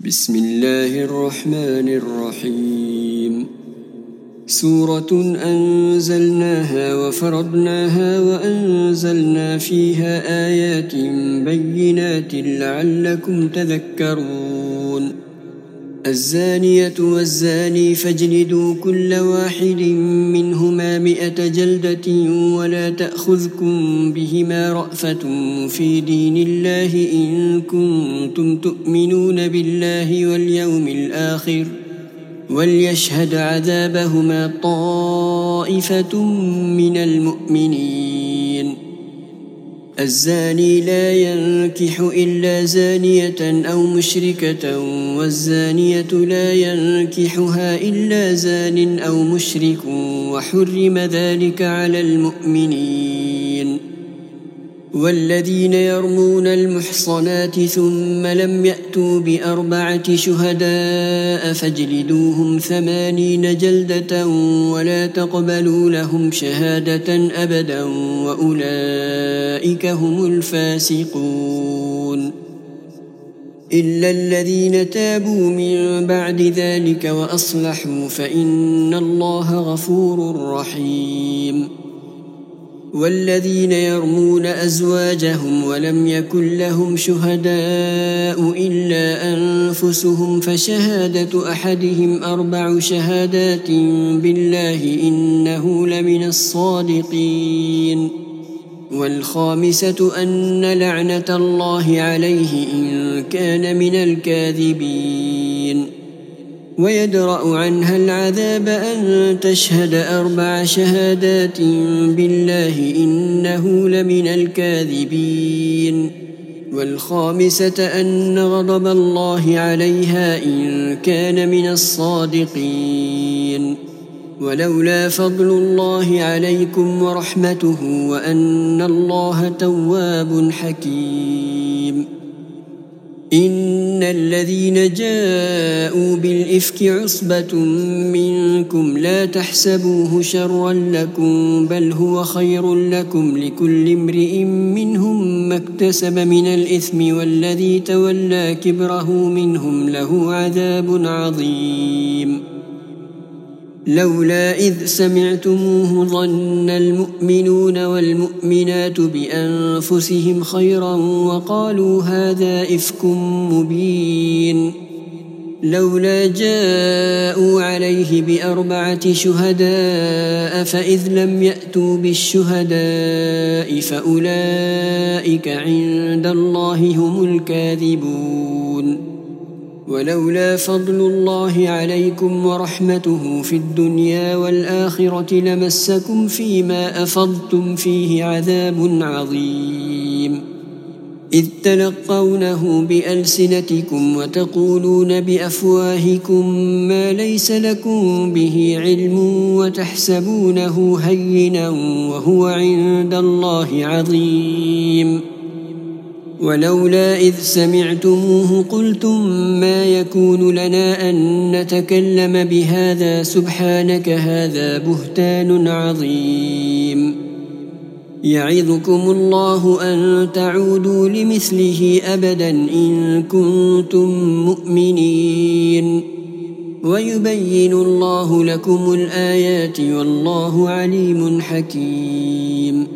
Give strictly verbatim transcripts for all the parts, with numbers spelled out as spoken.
بسم الله الرحمن الرحيم. سورة أنزلناها وفرضناها وأنزلنا فيها آيات بينات لعلكم تذكرون. الزانية والزاني فاجلدوا كل واحد منهما مئة جلدة ولا تأخذكم بهما رأفة في دين الله إن كنتم تؤمنون بالله واليوم الآخر وليشهد عذابهما طائفة من المؤمنين. الزاني لا ينكح إلا زانية أو مشركة والزانية لا ينكحها إلا زان أو مشرك وحرم ذلك على المؤمنين. والذين يرمون المحصنات ثم لم يأتوا بأربعة شهداء فاجلدوهم ثمانين جلدة ولا تقبلوا لهم شهادة أبدا وأولئك هم الفاسقون. إلا الذين تابوا من بعد ذلك وأصلحوا فإن الله غفور رحيم. والذين يرمون أزواجهم ولم يكن لهم شهداء إلا أنفسهم فشهادة أحدهم أربع شهادات بالله إنه لمن الصادقين. والخامسة أن لعنة الله عليه إن كان من الكاذبين. ويدرأ عنها العذاب أن تشهد أربع شهادات بالله إنه لمن الكاذبين. والخامسة أن غضب الله عليها إن كان من الصادقين. ولولا فضل الله عليكم ورحمته وأن الله تواب حكيم. إن الذين جاءوا بالإفك عصبة منكم لا تحسبوه شرا لكم بل هو خير لكم لكل امرئ منهم ما اكتسب من الإثم والذي تولى كبره منهم له عذاب عظيم. لولا إذ سمعتموه ظن المؤمنون والمؤمنات بأنفسهم خيرا وقالوا هذا إفك مبين. لولا جاءوا عليه بأربعة شهداء فإذ لم يأتوا بالشهداء فأولئك عند الله هم الكاذبون. ولولا فضل الله عليكم ورحمته في الدنيا والآخرة لمسكم فيما أفضتم فيه عذاب عظيم. إذ تلقونه بألسنتكم وتقولون بأفواهكم ما ليس لكم به علم وتحسبونه هينا وهو عند الله عظيم. ولولا إذ سمعتموه قلتم ما يكون لنا أن نتكلم بهذا سبحانك هذا بهتان عظيم. يعظكم الله أن تعودوا لمثله أبدا إن كنتم مؤمنين. ويبين الله لكم الآيات والله عليم حكيم.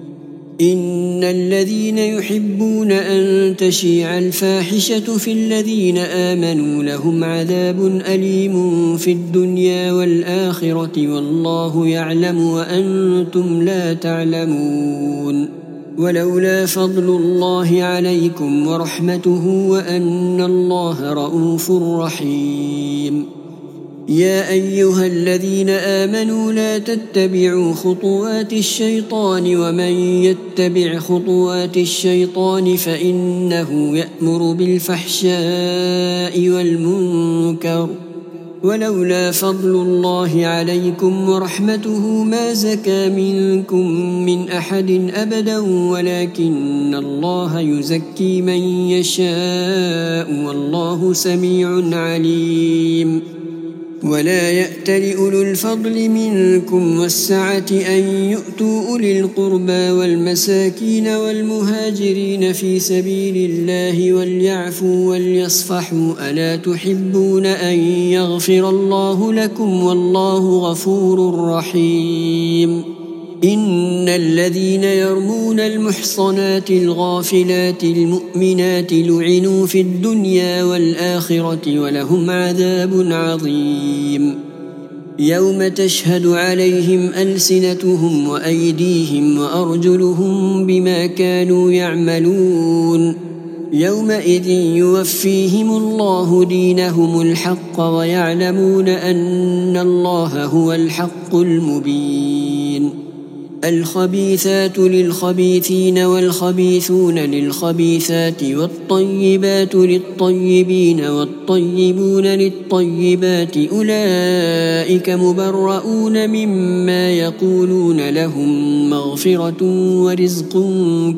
إن الذين يحبون أن تشيع الفاحشة في الذين آمنوا لهم عذاب أليم في الدنيا والآخرة والله يعلم وأنتم لا تعلمون. ولولا فضل الله عليكم ورحمته وأن الله رؤوف رحيم. يا أيها الذين آمنوا لا تتبعوا خطوات الشيطان ومن يتبع خطوات الشيطان فإنه يأمر بالفحشاء والمنكر. ولولا فضل الله عليكم ورحمته ما زكى منكم من أحد أبدا ولكن الله يزكي من يشاء والله سميع عليم. ولا يأتل أولو الفضل منكم والسعة أن يؤتوا أولي القربى والمساكين والمهاجرين في سبيل الله وليعفوا وليصفحوا ألا تحبون أن يغفر الله لكم والله غفور رحيم إن الذين يرمون المحصنات الغافلات المؤمنات لعنوا في الدنيا والآخرة ولهم عذاب عظيم يوم تشهد عليهم ألسنتهم وأيديهم وأرجلهم بما كانوا يعملون يومئذ يوفيهم الله دينهم الحق ويعلمون أن الله هو الحق المبين الخبيثات للخبيثين والخبيثون للخبيثات والطيبات للطيبين والطيبون للطيبات أولئك مبرؤون مما يقولون لهم مغفرة ورزق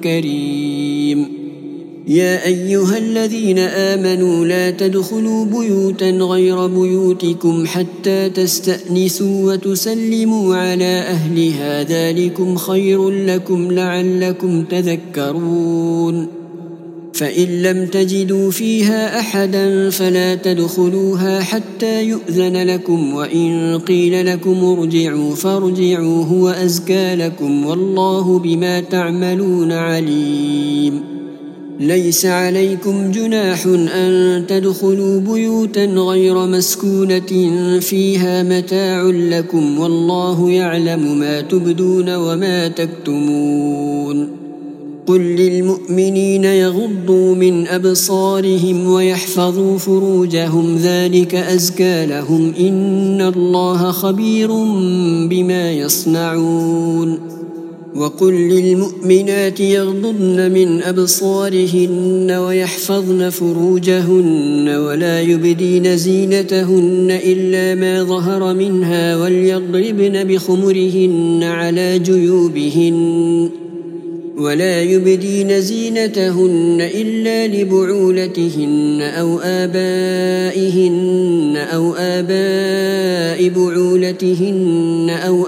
كريم يا أيها الذين آمنوا لا تدخلوا بيوتا غير بيوتكم حتى تستأنسوا وتسلموا على أهلها ذلكم خير لكم لعلكم تذكرون فإن لم تجدوا فيها أحدا فلا تدخلوها حتى يؤذن لكم وإن قيل لكم ارجعوا فارجعوا هو أزكى لكم والله بما تعملون عليم ليس عليكم جناح أن تدخلوا بيوتا غير مسكونة فيها متاع لكم والله يعلم ما تبدون وما تكتمون قل للمؤمنين يغضوا من أبصارهم ويحفظوا فروجهم ذلك أزكى لهم إن الله خبير بما يصنعون وقل للمؤمنات يغضضن من أبصارهن ويحفظن فروجهن ولا يبدين زينتهن إلا ما ظهر منها وليضربن بخمرهن على جيوبهن ولا يبدين زينتهن إلا لبعولتهن أو آبائهن أو آباء بعولتهن أو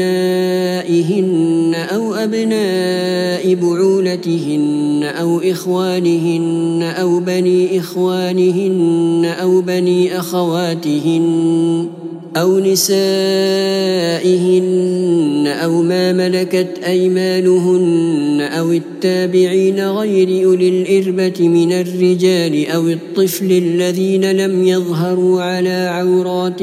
أبنائهن أو أبناء بعولتهن أو إخوانهن أو بني إخوانهن أو بني أخواتهن أو نسائهن أو ما ملكت أيمانهن أو التابعين غير أولي الإربة من الرجال أو الطفل الذين لم يظهروا على عورات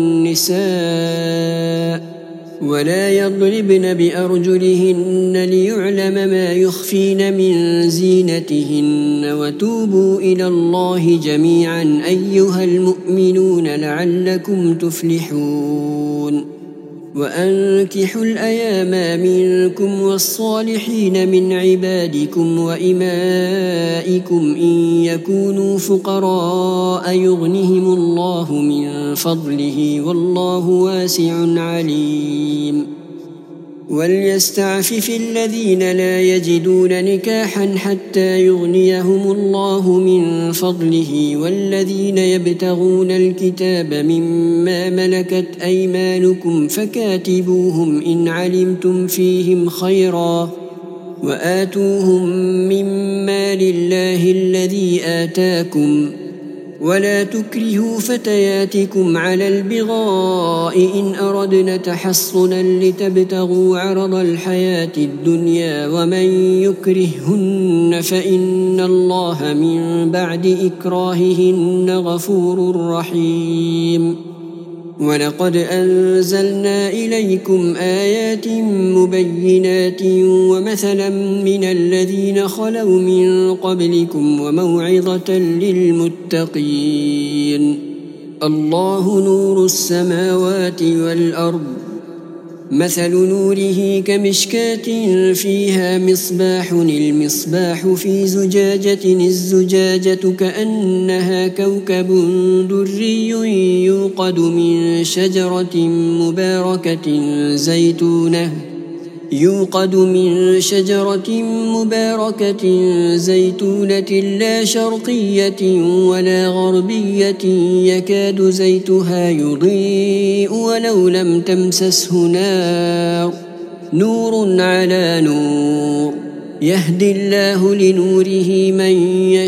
النساء ولا يضربن بأرجلهن ليعلم ما يخفين من زينتهن وتوبوا إلى الله جميعا أيها المؤمنون لعلكم تفلحون وأنكحوا الأيام منكم والصالحين من عبادكم وإمائكم إن يكونوا فقراء يغنهم الله من فضله والله واسع عليم وليستعفف الذين لا يجدون نكاحا حتى يغنيهم الله من فضله والذين يبتغون الكتاب مما ملكت أيمانكم فكاتبوهم إن علمتم فيهم خيرا وآتوهم مما لله الذي آتاكم ولا تكرهوا فتياتكم على البغاء إن أردنا تحصنا لتبتغوا عرض الحياة الدنيا ومن يكرههن فإن الله من بعد إكراههن غفور رحيم ولقد أنزلنا إليكم آيات مبينات ومثلا من الذين خلوا من قبلكم وموعظة للمتقين الله نور السماوات والأرض مثل نوره كمشكاة فيها مصباح المصباح في زجاجة الزجاجة كأنها كوكب دري يوقد من شجرة مباركة زيتونة يوقد من شجرة مباركة زيتونة لا شرقية ولا غربية يكاد زيتها يضيء ولو لم تمسسه نار نور على نور يهدي الله لنوره من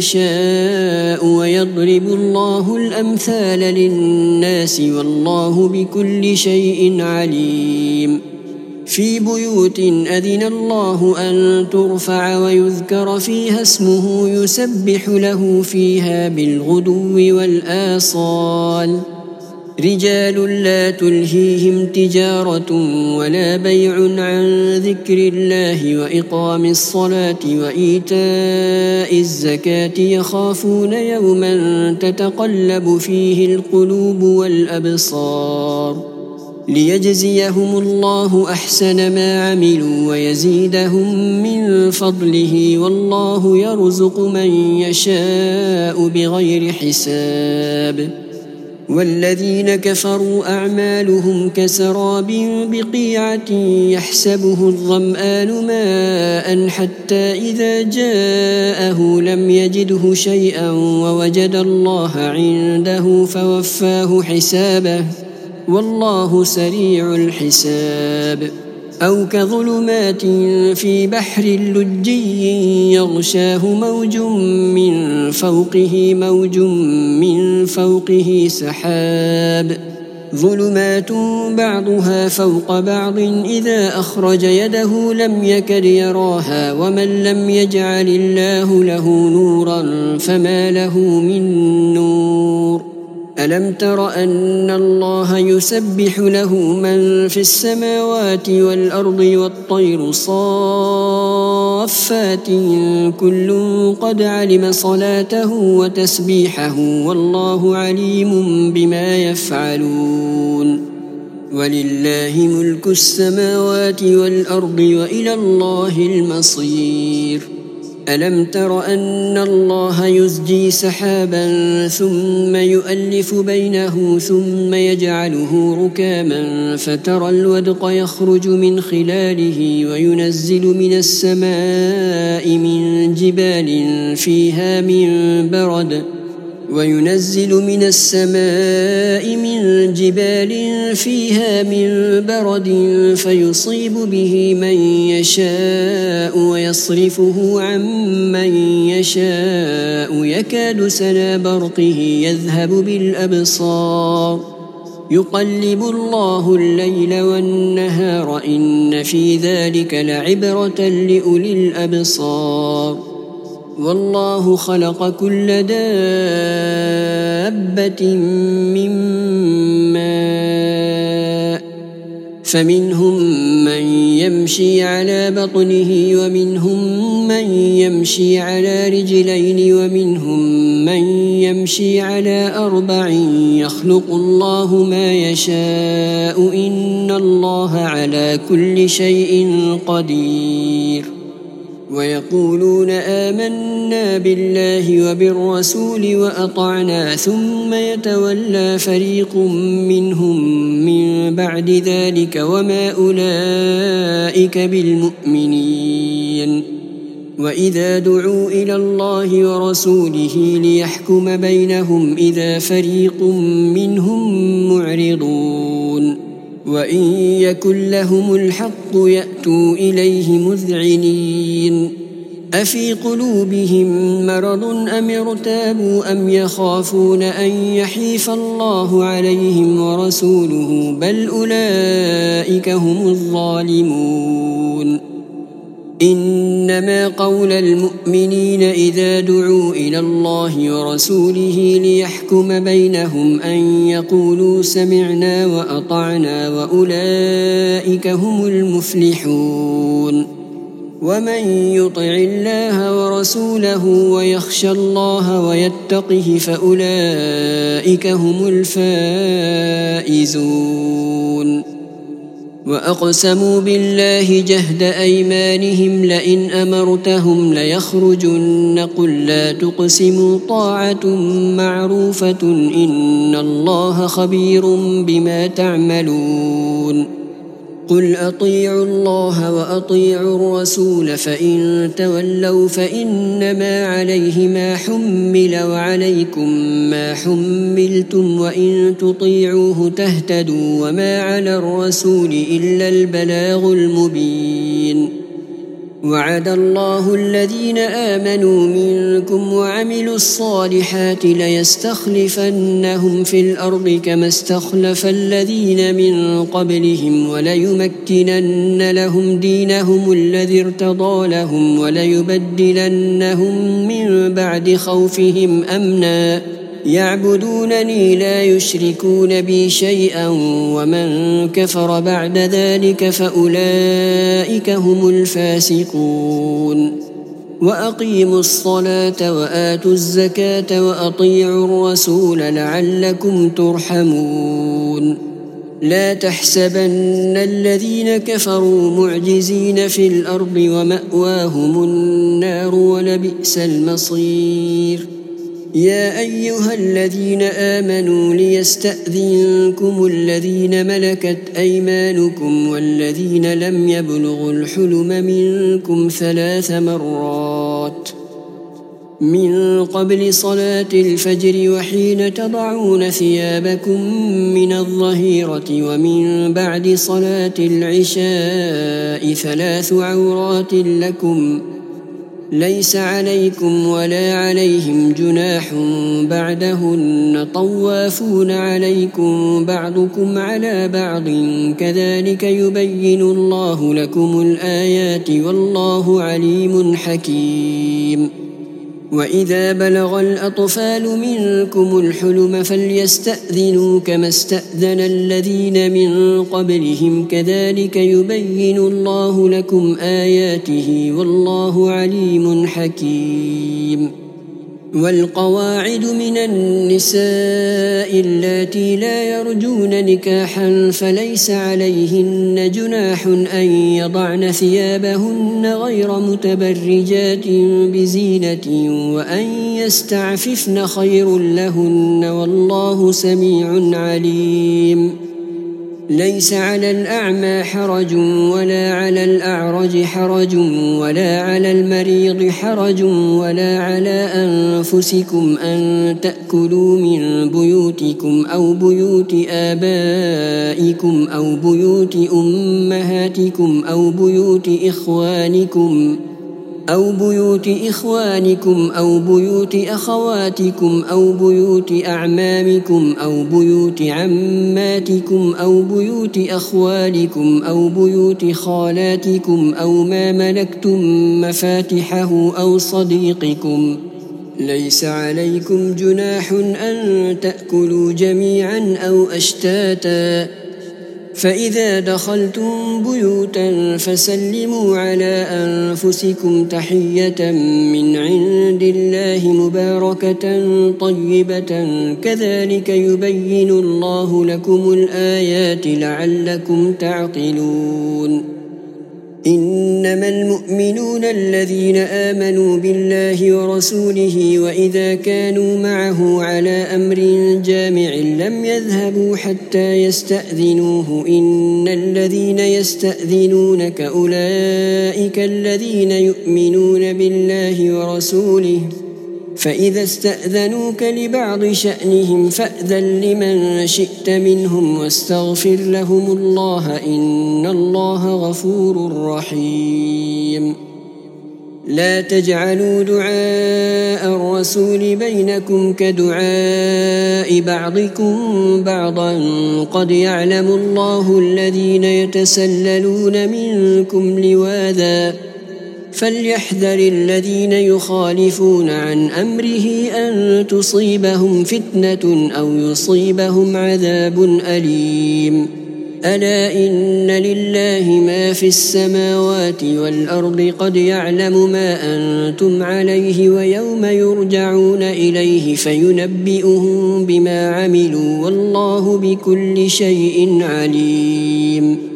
يشاء ويضرب الله الأمثال للناس والله بكل شيء عليم في بيوت أذن الله أن ترفع ويذكر فيها اسمه يسبح له فيها بالغدو والآصال رجال لا تلهيهم تجارة ولا بيع عن ذكر الله وإقام الصلاة وإيتاء الزكاة يخافون يوما تتقلب فيه القلوب والأبصار ليجزيهم الله أحسن ما عملوا ويزيدهم من فضله والله يرزق من يشاء بغير حساب والذين كفروا أعمالهم كسراب بقيعة يحسبه الظمآن ماء حتى إذا جاءه لم يجده شيئا ووجد الله عنده فوفاه حسابه والله سريع الحساب أو كظلمات في بحر لجي يغشاه موج من فوقه موج من فوقه سحاب ظلمات بعضها فوق بعض إذا أخرج يده لم يكد يراها ومن لم يجعل الله له نورا فما له من نور ألم تر أن الله يسبح له من في السماوات والأرض والطير صافات كل قد علم صلاته وتسبيحه والله عليم بما يفعلون ولله ملك السماوات والأرض وإلى الله المصير ألم تر أن الله يزجي سحابا ثم يؤلف بينه ثم يجعله ركاما فترى الودق يخرج من خلاله وينزل من السماء من جبال فيها من برد وينزل من السماء من جبال فيها من برد فيصيب به من يشاء ويصرفه عن من يشاء يكاد سنا برقه يذهب بالأبصار يقلب الله الليل والنهار إن في ذلك لعبرة لأولي الأبصار والله خلق كل دابة من ماء فمنهم من يمشي على بطنه ومنهم من يمشي على رجلين ومنهم من يمشي على أربع يخلق الله ما يشاء إن الله على كل شيء قدير ويقولون آمنا بالله وبالرسول وأطعنا ثم يتولى فريق منهم من بعد ذلك وما أولئك بالمؤمنين وإذا دعوا إلى الله ورسوله ليحكم بينهم إذا فريق منهم معرضون وإن يكن لهم الحق يأتوا إليه مذعنين أفي قلوبهم مرض أم ارتابوا أم يخافون أن يحيف الله عليهم ورسوله بل أولئك هم الظالمون إنما قول المؤمنين إذا دعوا إلى الله ورسوله ليحكم بينهم أن يقولوا سمعنا وأطعنا وأولئك هم المفلحون ومن يطع الله ورسوله ويخشى الله ويتقه فأولئك هم الفائزون وأقسموا بالله جهد أيمانهم لئن أمرتهم ليخرجن قل لا تقسموا طاعة معروفة إن الله خبير بما تعملون قل أطيعوا الله وأطيعوا الرسول فإن تولوا فإنما عليه ما حمل وعليكم ما حملتم وإن تطيعوه تهتدوا وما على الرسول إلا البلاغ المبين. وعد الله الذين آمنوا منكم وعملوا الصالحات ليستخلفنهم في الأرض كما استخلف الذين من قبلهم وليمكنن لهم دينهم الذي ارتضى لهم وليبدلنهم من بعد خوفهم أمنا يعبدونني لا يشركون بي شيئا ومن كفر بعد ذلك فأولئك هم الفاسقون. وأقيموا الصلاة وآتوا الزكاة وأطيعوا الرسول لعلكم ترحمون. لا تحسبن الذين كفروا معجزين في الأرض ومأواهم النار ولبئس المصير. يا أيها الذين آمنوا ليستأذنكم الذين ملكت أيمانكم والذين لم يبلغوا الحلم منكم ثلاث مرات من قبل صلاة الفجر وحين تضعون ثيابكم من الظهيرة ومن بعد صلاة العشاء ثلاث عورات لكم ليس عليكم ولا عليهم جناح بعدهن طوافون عليكم بعضكم على بعض كذلك يبين الله لكم الآيات والله عليم حكيم. وإذا بلغ الأطفال منكم الحلم فليستأذنوا كما استأذن الذين من قبلهم كذلك يبين الله لكم آياته والله عليم حكيم. والقواعد من النساء اللاتي لا يرجون نكاحا فليس عليهن جناح أن يضعن ثيابهن غير متبرجات بزينة وأن يستعففن خير لهن والله سميع عليم. ليس على الأعمى حرج ولا على الأعرج حرج ولا على المريض حرج ولا على أنفسكم أن تأكلوا من بيوتكم أو بيوت آبائكم أو بيوت أمهاتكم أو بيوت إخوانكم أو بيوت إخوانكم أو بيوت أخواتكم أو بيوت أعمامكم أو بيوت عماتكم أو بيوت أخوالكم أو بيوت خالاتكم أو ما ملكتم مفاتحه أو صديقكم. ليس عليكم جناح أن تأكلوا جميعا أو أشتاتا. فإذا دخلتم بيوتا فسلموا على أنفسكم تحية من عند الله مباركة طيبة كذلك يبين الله لكم الآيات لعلكم تعقلون. إنما المؤمنون الذين آمنوا بالله ورسوله وإذا كانوا معه على أمر جامع لم يذهبوا حتى يستأذنوه إن الذين يستأذنونك أولئك الذين يؤمنون بالله ورسوله فإذا استأذنوك لبعض شأنهم فأذن لمن شئت منهم واستغفر لهم الله إن الله غفور رحيم. لا تجعلوا دعاء الرسول بينكم كدعاء بعضكم بعضا قد يعلم الله الذين يتسللون منكم لواذا فليحذر الذين يخالفون عن أمره أن تصيبهم فتنة أو يصيبهم عذاب أليم. ألا إن لله ما في السماوات والأرض قد يعلم ما أنتم عليه ويوم يرجعون إليه فينبئهم بما عملوا والله بكل شيء عليم.